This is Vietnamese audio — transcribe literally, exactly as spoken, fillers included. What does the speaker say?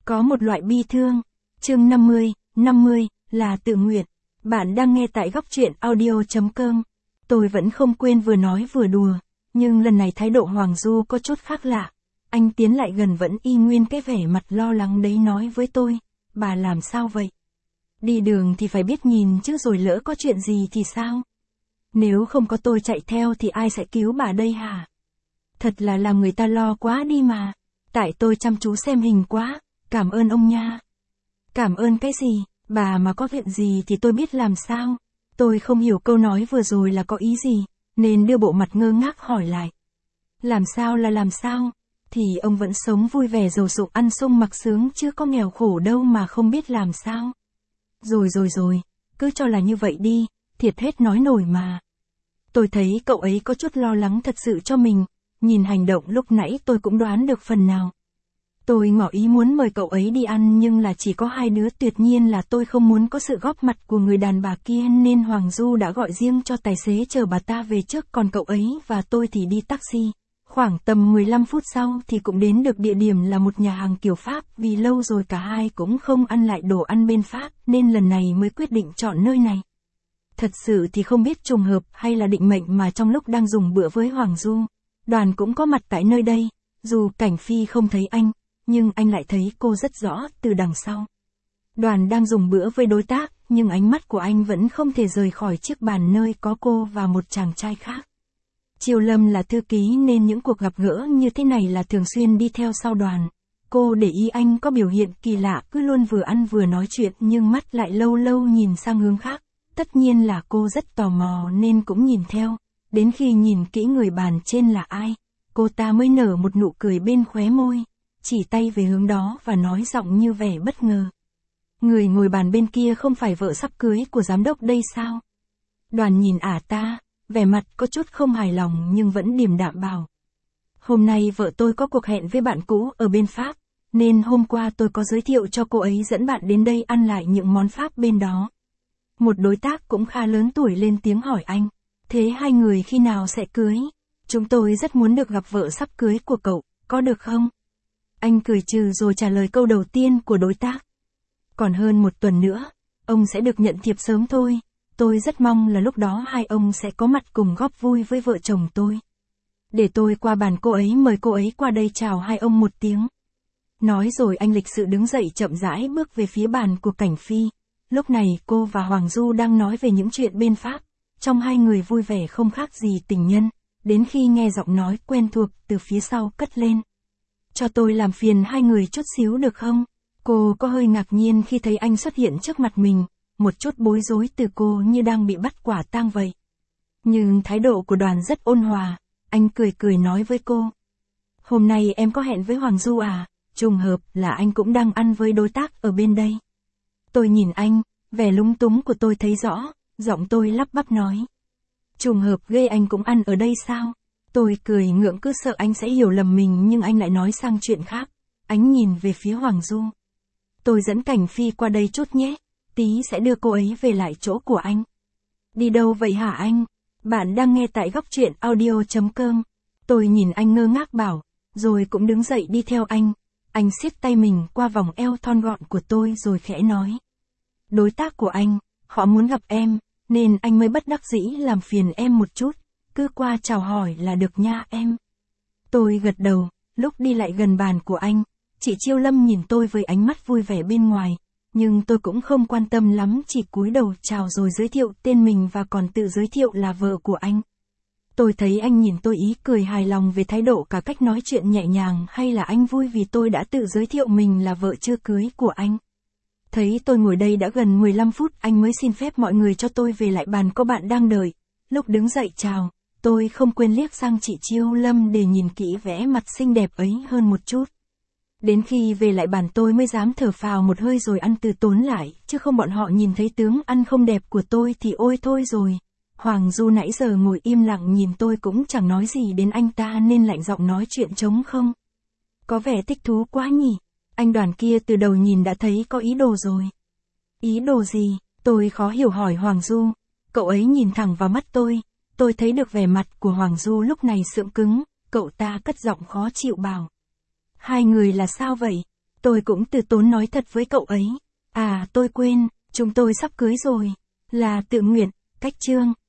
Có một loại bi thương. Chương năm mươi, năm mươi, là tự nguyện. Bạn đang nghe tại góc truyện audio chấm com. Tôi vẫn không quên vừa nói vừa đùa, nhưng lần này thái độ Hoàng Du có chút khác lạ. Anh tiến lại gần vẫn y nguyên cái vẻ mặt lo lắng đấy nói với tôi, bà làm sao vậy? Đi đường thì phải biết nhìn chứ rồi lỡ có chuyện gì thì sao? Nếu không có tôi chạy theo thì ai sẽ cứu bà đây hả? Thật là làm người ta lo quá đi mà. Tại tôi chăm chú xem hình quá, cảm ơn ông nha. Cảm ơn cái gì, bà mà có chuyện gì thì tôi biết làm sao. Tôi không hiểu câu nói vừa rồi là có ý gì, nên đưa bộ mặt ngơ ngác hỏi lại. Làm sao là làm sao? Thì ông vẫn sống vui vẻ giàu sụng ăn sung mặc sướng chứ có nghèo khổ đâu mà không biết làm sao. Rồi rồi rồi, cứ cho là như vậy đi, thiệt hết nói nổi mà. Tôi thấy cậu ấy có chút lo lắng thật sự cho mình, nhìn hành động lúc nãy tôi cũng đoán được phần nào. Tôi ngỏ ý muốn mời cậu ấy đi ăn nhưng là chỉ có hai đứa, tuyệt nhiên là tôi không muốn có sự góp mặt của người đàn bà kia nên Hoàng Du đã gọi riêng cho tài xế chờ bà ta về trước, còn cậu ấy và tôi thì đi taxi. Khoảng tầm mười lăm phút sau thì cũng đến được địa điểm là một nhà hàng kiểu Pháp, vì lâu rồi cả hai cũng không ăn lại đồ ăn bên Pháp nên lần này mới quyết định chọn nơi này. Thật sự thì không biết trùng hợp hay là định mệnh mà trong lúc đang dùng bữa với Hoàng Du, Đoàn cũng có mặt tại nơi đây. Dù Cảnh Phi không thấy anh, nhưng anh lại thấy cô rất rõ từ đằng sau. Đoàn đang dùng bữa với đối tác, nhưng ánh mắt của anh vẫn không thể rời khỏi chiếc bàn nơi có cô và một chàng trai khác. Chiêu Lâm là thư ký nên những cuộc gặp gỡ như thế này là thường xuyên đi theo sau Đoàn. Cô để ý anh có biểu hiện kỳ lạ, cứ luôn vừa ăn vừa nói chuyện nhưng mắt lại lâu lâu nhìn sang hướng khác. Tất nhiên là cô rất tò mò nên cũng nhìn theo. Đến khi nhìn kỹ người bàn trên là ai, cô ta mới nở một nụ cười bên khóe môi, chỉ tay về hướng đó và nói giọng như vẻ bất ngờ. Người ngồi bàn bên kia không phải vợ sắp cưới của giám đốc đây sao? Đoàn nhìn ả ta, vẻ mặt có chút không hài lòng nhưng vẫn điềm đạm bảo. Hôm nay vợ tôi có cuộc hẹn với bạn cũ ở bên Pháp, nên hôm qua tôi có giới thiệu cho cô ấy dẫn bạn đến đây ăn lại những món Pháp bên đó. Một đối tác cũng khá lớn tuổi lên tiếng hỏi anh. Thế hai người khi nào sẽ cưới? Chúng tôi rất muốn được gặp vợ sắp cưới của cậu, có được không? Anh cười trừ rồi trả lời câu đầu tiên của đối tác. Còn hơn một tuần nữa, ông sẽ được nhận thiệp sớm thôi. Tôi rất mong là lúc đó hai ông sẽ có mặt cùng góp vui với vợ chồng tôi. Để tôi qua bàn cô ấy mời cô ấy qua đây chào hai ông một tiếng. Nói rồi anh lịch sự đứng dậy chậm rãi bước về phía bàn của Cảnh Phi. Lúc này cô và Hoàng Du đang nói về những chuyện bên Pháp. Trong hai người vui vẻ không khác gì tình nhân, đến khi nghe giọng nói quen thuộc từ phía sau cất lên. Cho tôi làm phiền hai người chút xíu được không? Cô có hơi ngạc nhiên khi thấy anh xuất hiện trước mặt mình, một chút bối rối từ cô như đang bị bắt quả tang vậy. Nhưng thái độ của Đoàn rất ôn hòa, anh cười cười nói với cô. Hôm nay em có hẹn với Hoàng Du à, trùng hợp là anh cũng đang ăn với đối tác ở bên đây. Tôi nhìn anh, vẻ lúng túng của tôi thấy rõ. Giọng tôi lắp bắp nói. Trùng hợp ghê, anh cũng ăn ở đây sao? Tôi cười ngượng cứ sợ anh sẽ hiểu lầm mình nhưng anh lại nói sang chuyện khác. Anh nhìn về phía Hoàng Du. Tôi dẫn Cảnh Phi qua đây chút nhé, tí sẽ đưa cô ấy về lại chỗ của anh. Đi đâu vậy hả anh? Bạn đang nghe tại góc truyện audio chấm com. Tôi nhìn anh ngơ ngác bảo, rồi cũng đứng dậy đi theo anh. Anh siết tay mình qua vòng eo thon gọn của tôi rồi khẽ nói. Đối tác của anh, họ muốn gặp em. Nên anh mới bất đắc dĩ làm phiền em một chút, cứ qua chào hỏi là được nha em. Tôi gật đầu, lúc đi lại gần bàn của anh, chị Chiêu Lâm nhìn tôi với ánh mắt vui vẻ bên ngoài, nhưng tôi cũng không quan tâm lắm, chỉ cúi đầu chào rồi giới thiệu tên mình và còn tự giới thiệu là vợ của anh. Tôi thấy anh nhìn tôi ý cười hài lòng về thái độ cả cách nói chuyện nhẹ nhàng, hay là anh vui vì tôi đã tự giới thiệu mình là vợ chưa cưới của anh. Thấy tôi ngồi đây đã gần mười lăm phút anh mới xin phép mọi người cho tôi về lại bàn có bạn đang đợi. Lúc đứng dậy chào, tôi không quên liếc sang chị Chiêu Lâm để nhìn kỹ vẻ mặt xinh đẹp ấy hơn một chút. Đến khi về lại bàn tôi mới dám thở phào một hơi rồi ăn từ tốn lại, chứ không bọn họ nhìn thấy tướng ăn không đẹp của tôi thì ôi thôi rồi. Hoàng Du nãy giờ ngồi im lặng nhìn tôi cũng chẳng nói gì đến anh ta nên lạnh giọng nói chuyện trống không. Có vẻ thích thú quá nhỉ. Anh Đoàn kia từ đầu nhìn đã thấy có ý đồ rồi. Ý đồ gì? Tôi khó hiểu hỏi Hoàng Du. Cậu ấy nhìn thẳng vào mắt tôi. Tôi thấy được vẻ mặt của Hoàng Du lúc này sượng cứng. Cậu ta cất giọng khó chịu bảo. Hai người là sao vậy? Tôi cũng từ tốn nói thật với cậu ấy. À tôi quên, chúng tôi sắp cưới rồi. Là tự nguyện, cách Trương.